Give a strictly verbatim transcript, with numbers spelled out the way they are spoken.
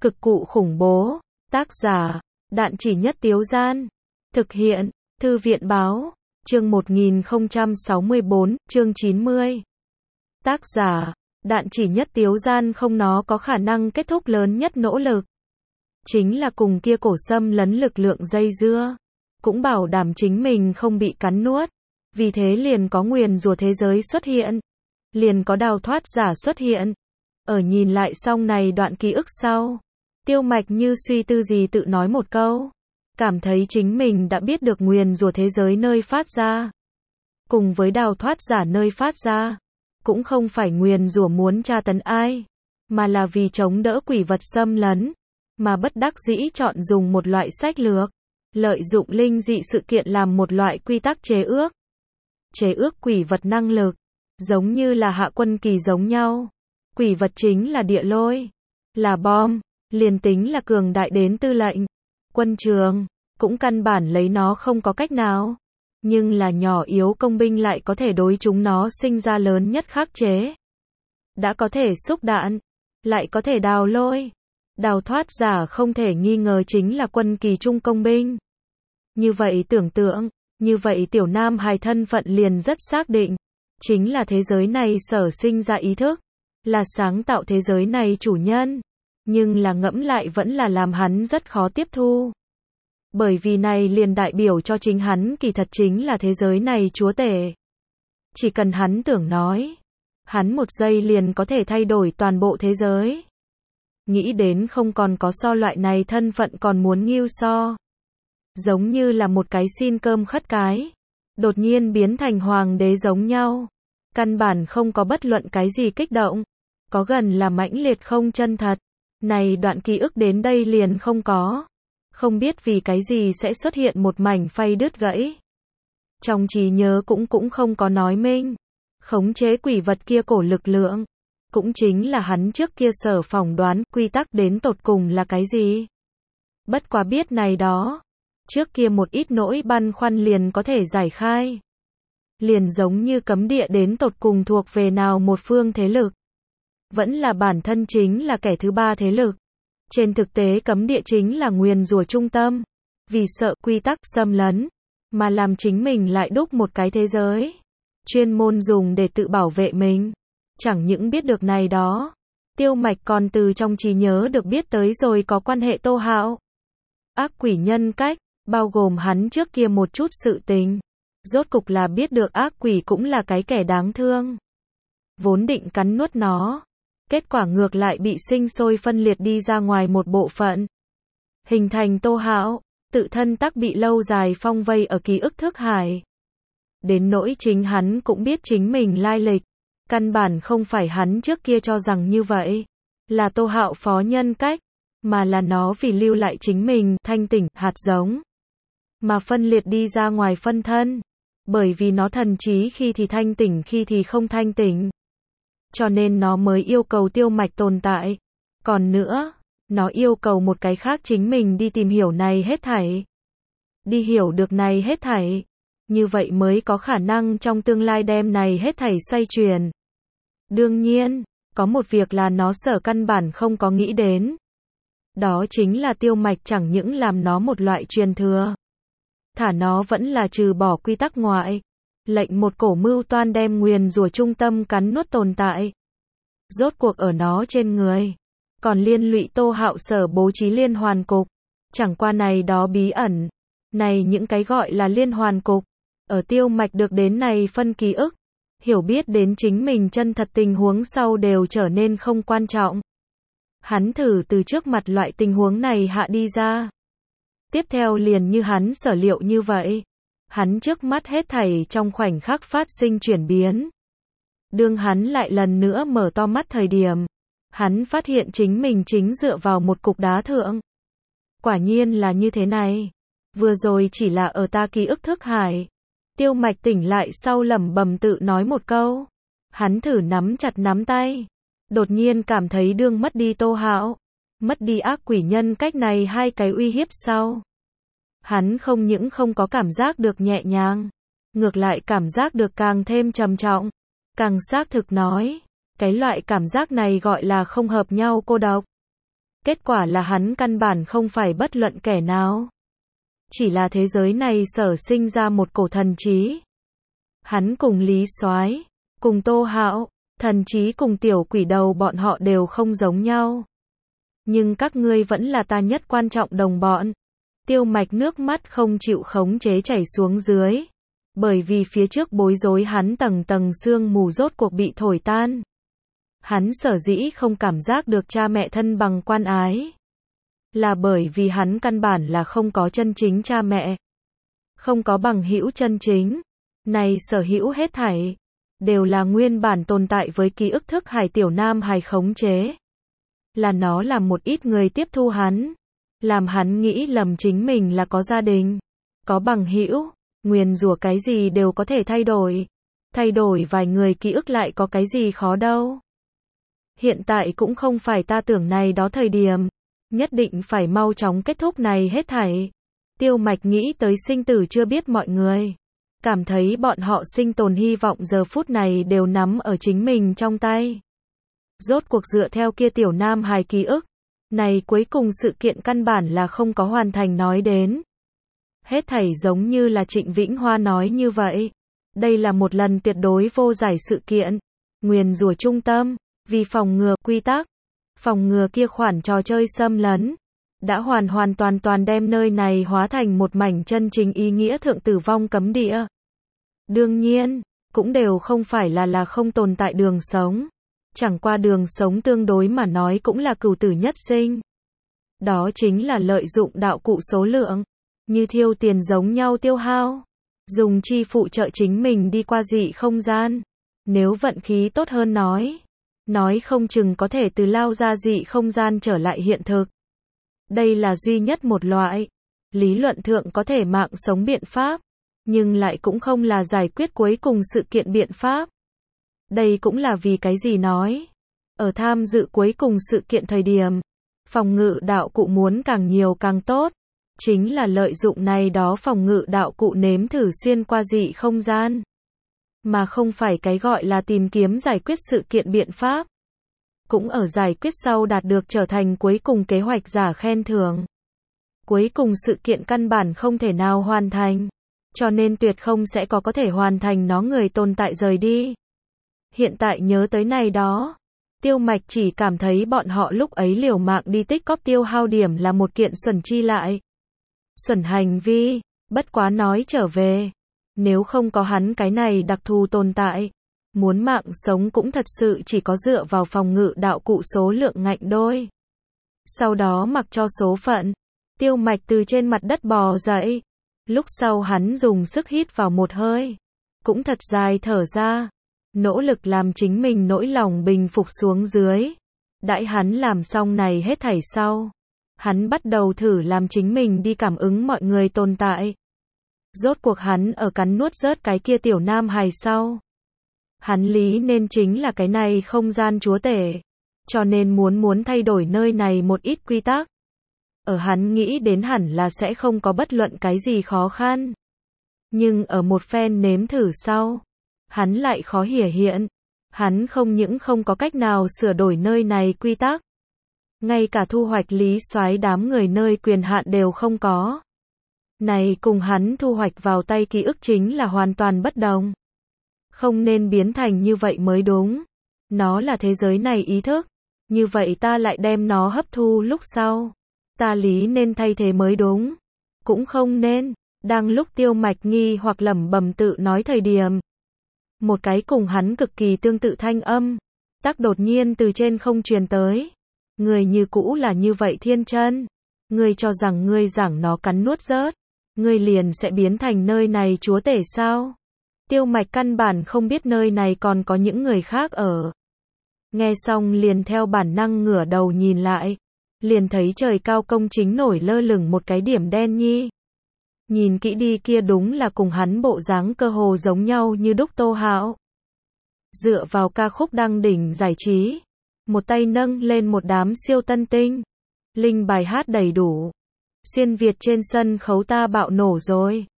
Cực cụ khủng bố. Tác giả, Đạn Chỉ Nhất Tiếu Gian. Thực hiện, Thư viện Báo. Chương một nghìn không trăm sáu mươi bốn, chương chín mươi. Tác giả, Đạn Chỉ Nhất Tiếu Gian. Không, nó có khả năng kết thúc lớn nhất nỗ lực chính là cùng kia cổ xâm lấn lực lượng dây dưa, cũng bảo đảm chính mình không bị cắn nuốt. Vì thế liền có nguyền rủa thế giới xuất hiện, liền có đào thoát giả xuất hiện. Ở nhìn lại xong này đoạn ký ức sau, Tiêu Mạch như suy tư gì tự nói một câu, cảm thấy chính mình đã biết được nguyền rủa thế giới nơi phát ra, cùng với đào thoát giả nơi phát ra, cũng không phải nguyền rủa muốn tra tấn ai, mà là vì chống đỡ quỷ vật xâm lấn, mà bất đắc dĩ chọn dùng một loại sách lược, lợi dụng linh dị sự kiện làm một loại quy tắc chế ước. Chế ước quỷ vật năng lực, giống như là Hạ Quân Kỳ giống nhau. Quỷ vật chính là địa lôi, là bom, liền tính là cường đại đến tư lệnh, quân trường, cũng căn bản lấy nó không có cách nào. Nhưng là nhỏ yếu công binh lại có thể đối chúng nó sinh ra lớn nhất khắc chế. Đã có thể xúc đạn, lại có thể đào lôi. Đào thoát giả không thể nghi ngờ chính là Quân Kỳ trung công binh. Như vậy tưởng tượng, như vậy Tiểu Nam Hài thân phận liền rất xác định. Chính là thế giới này sở sinh ra ý thức, là sáng tạo thế giới này chủ nhân. Nhưng là ngẫm lại vẫn là làm hắn rất khó tiếp thu. Bởi vì này liền đại biểu cho chính hắn kỳ thật chính là thế giới này chúa tể. Chỉ cần hắn tưởng nói, hắn một giây liền có thể thay đổi toàn bộ thế giới. Nghĩ đến không còn có so loại này thân phận còn muốn nghiêu so. Giống như là một cái xin cơm khất cái, đột nhiên biến thành hoàng đế giống nhau. Căn bản không có bất luận cái gì kích động, có gần là mãnh liệt không chân thật. Này đoạn ký ức đến đây liền không có. Không biết vì cái gì sẽ xuất hiện một mảnh phay đứt gãy. Trong trí nhớ cũng cũng không có nói minh. Khống chế quỷ vật kia cổ lực lượng, cũng chính là hắn trước kia sở phỏng đoán quy tắc đến tột cùng là cái gì. Bất quá biết này đó, trước kia một ít nỗi băn khoăn liền có thể giải khai. Liền giống như cấm địa đến tột cùng thuộc về nào một phương thế lực. Vẫn là bản thân chính là kẻ thứ ba thế lực. Trên thực tế cấm địa chính là nguyền rủa trung tâm. Vì sợ quy tắc xâm lấn, mà làm chính mình lại đúc một cái thế giới. Chuyên môn dùng để tự bảo vệ mình. Chẳng những biết được này đó, Tiêu Mạch còn từ trong trí nhớ được biết tới rồi có quan hệ Tô Hạo. Ác quỷ nhân cách, bao gồm hắn trước kia một chút sự tình. Rốt cục là biết được ác quỷ cũng là cái kẻ đáng thương. Vốn định cắn nuốt nó, kết quả ngược lại bị sinh sôi phân liệt đi ra ngoài một bộ phận. Hình thành Tô Hạo, tự thân tắc bị lâu dài phong vây ở ký ức thức hải. Đến nỗi chính hắn cũng biết chính mình lai lịch. Căn bản không phải hắn trước kia cho rằng như vậy, là Tô Hạo phó nhân cách, mà là nó vì lưu lại chính mình thanh tỉnh hạt giống, mà phân liệt đi ra ngoài phân thân. Bởi vì nó thần trí khi thì thanh tỉnh khi thì không thanh tỉnh. Cho nên nó mới yêu cầu Tiêu Mạch tồn tại. Còn nữa, nó yêu cầu một cái khác chính mình đi tìm hiểu này hết thảy. Đi hiểu được này hết thảy. Như vậy mới có khả năng trong tương lai đem này hết thảy xoay chuyển. Đương nhiên, có một việc là nó sở căn bản không có nghĩ đến. Đó chính là Tiêu Mạch chẳng những làm nó một loại truyền thừa. Thả nó vẫn là trừ bỏ quy tắc ngoại. Lệnh một cổ mưu toan đem nguyền rủa trung tâm cắn nuốt tồn tại. Rốt cuộc ở nó trên người. Còn liên lụy Tô Hạo sở bố trí liên hoàn cục. Chẳng qua này đó bí ẩn. Này những cái gọi là liên hoàn cục. Ở Tiêu Mạch được đến này phân ký ức. Hiểu biết đến chính mình chân thật tình huống sau đều trở nên không quan trọng. Hắn thử từ trước mặt loại tình huống này hạ đi ra. Tiếp theo liền như hắn sở liệu như vậy. Hắn trước mắt hết thảy trong khoảnh khắc phát sinh chuyển biến. Đương hắn lại lần nữa mở to mắt thời điểm, hắn phát hiện chính mình chính dựa vào một cục đá thượng. Quả nhiên là như thế này. Vừa rồi chỉ là ở ta ký ức thức hải. Tiêu Mạch tỉnh lại sau lẩm bẩm tự nói một câu. Hắn thử nắm chặt nắm tay. Đột nhiên cảm thấy đương mất đi Tô Hạo, mất đi ác quỷ nhân cách này hai cái uy hiếp sau. Hắn không những không có cảm giác được nhẹ nhàng, ngược lại cảm giác được càng thêm trầm trọng. Càng xác thực nói, cái loại cảm giác này gọi là không hợp nhau cô độc. Kết quả là hắn căn bản không phải bất luận kẻ nào. Chỉ là thế giới này sở sinh ra một cổ thần trí. Hắn cùng Lý Soái, cùng Tô Hạo, thần trí cùng tiểu quỷ đầu bọn họ đều không giống nhau. Nhưng các ngươi vẫn là ta nhất quan trọng đồng bọn. Tiêu Mạch nước mắt không chịu khống chế chảy xuống dưới. Bởi vì phía trước bối rối hắn tầng tầng sương mù rốt cuộc bị thổi tan. Hắn sở dĩ không cảm giác được cha mẹ thân bằng quan ái. Là bởi vì hắn căn bản là không có chân chính cha mẹ. Không có bằng hữu chân chính. Này sở hữu hết thảy. Đều là nguyên bản tồn tại với ký ức thức hải tiểu nam hài khống chế. Là nó làm một ít người tiếp thu hắn. Làm hắn nghĩ lầm chính mình là có gia đình. Có bằng hữu. Nguyền rủa cái gì đều có thể thay đổi. Thay đổi vài người ký ức lại có cái gì khó đâu. Hiện tại cũng không phải ta tưởng này đó thời điểm. Nhất định phải mau chóng kết thúc này hết thảy. Tiêu Mạch nghĩ tới sinh tử chưa biết mọi người. Cảm thấy bọn họ sinh tồn hy vọng giờ phút này đều nắm ở chính mình trong tay. Rốt cuộc dựa theo kia tiểu nam hài ký ức. Này cuối cùng sự kiện căn bản là không có hoàn thành nói đến. Hết thảy giống như là Trịnh Vĩnh Hoa nói như vậy. Đây là một lần tuyệt đối vô giải sự kiện. Nguyền rủa trung tâm. Vì phòng ngừa quy tắc. Phòng ngừa kia khoản trò chơi xâm lấn. Đã hoàn hoàn toàn toàn đem nơi này hóa thành một mảnh chân chính ý nghĩa thượng tử vong cấm địa. Đương nhiên, cũng đều không phải là là không tồn tại đường sống. Chẳng qua đường sống tương đối mà nói cũng là cửu tử nhất sinh. Đó chính là lợi dụng đạo cụ số lượng. Như thiêu tiền giống nhau tiêu hao. Dùng chi phụ trợ chính mình đi qua dị không gian. Nếu vận khí tốt hơn nói. Nói không chừng có thể từ lao ra dị không gian trở lại hiện thực. Đây là duy nhất một loại. Lý luận thượng có thể mạng sống biện pháp. Nhưng lại cũng không là giải quyết cuối cùng sự kiện biện pháp. Đây cũng là vì cái gì nói. Ở tham dự cuối cùng sự kiện thời điểm. Phòng ngự đạo cụ muốn càng nhiều càng tốt. Chính là lợi dụng này đó phòng ngự đạo cụ nếm thử xuyên qua dị không gian. Mà không phải cái gọi là tìm kiếm giải quyết sự kiện biện pháp. Cũng ở giải quyết sau đạt được trở thành cuối cùng kế hoạch giả khen thưởng. Cuối cùng sự kiện căn bản không thể nào hoàn thành. Cho nên tuyệt không sẽ có có thể hoàn thành nó người tồn tại rời đi. Hiện tại nhớ tới này đó. Tiêu Mạch chỉ cảm thấy bọn họ lúc ấy liều mạng đi tích cóp tiêu hao điểm là một kiện xuẩn chi lại. Xuẩn hành vi, bất quá nói trở về. Nếu không có hắn cái này đặc thù tồn tại. Muốn mạng sống cũng thật sự chỉ có dựa vào phòng ngự đạo cụ số lượng ngạnh đôi. Sau đó mặc cho số phận. Tiêu Mạch từ trên mặt đất bò dậy. Lúc sau hắn dùng sức hít vào một hơi. Cũng thật dài thở ra. Nỗ lực làm chính mình nỗi lòng bình phục xuống dưới. Đãi hắn làm xong này hết thảy sau. Hắn bắt đầu thử làm chính mình đi cảm ứng mọi người tồn tại. Rốt cuộc hắn ở cắn nuốt rớt cái kia tiểu nam hài sau. Hắn lý nên chính là cái này không gian chúa tể. Cho nên muốn muốn thay đổi nơi này một ít quy tắc. Ở hắn nghĩ đến hẳn là sẽ không có bất luận cái gì khó khăn. Nhưng ở một phen nếm thử sau. Hắn lại khó hiểu hiện. Hắn không những không có cách nào sửa đổi nơi này quy tắc. Ngay cả thu hoạch Lý Soái đám người nơi quyền hạn đều không có. Này cùng hắn thu hoạch vào tay ký ức chính là hoàn toàn bất đồng. Không nên biến thành như vậy mới đúng. Nó là thế giới này ý thức. Như vậy ta lại đem nó hấp thu lúc sau. Ta lý nên thay thế mới đúng. Cũng không nên. Đang lúc Tiêu Mạch nghi hoặc lẩm bẩm tự nói thời điểm. Một cái cùng hắn cực kỳ tương tự thanh âm. Tắc đột nhiên từ trên không truyền tới. Người như cũ là như vậy thiên chân. Ngươi cho rằng ngươi giảng nó cắn nuốt rớt. Ngươi liền sẽ biến thành nơi này chúa tể sao? Tiêu Mạch căn bản không biết nơi này còn có những người khác ở. Nghe xong liền theo bản năng ngửa đầu nhìn lại. Liền thấy trời cao công chính nổi lơ lửng một cái điểm đen nhi. Nhìn kỹ đi kia đúng là cùng hắn bộ dáng cơ hồ giống nhau như đúc Tô Hạo. Dựa vào ca khúc đăng đỉnh giải trí. Một tay nâng lên một đám siêu tân tinh. Linh bài hát đầy đủ. Xuyên Việt trên sân khấu ta bạo nổ rồi.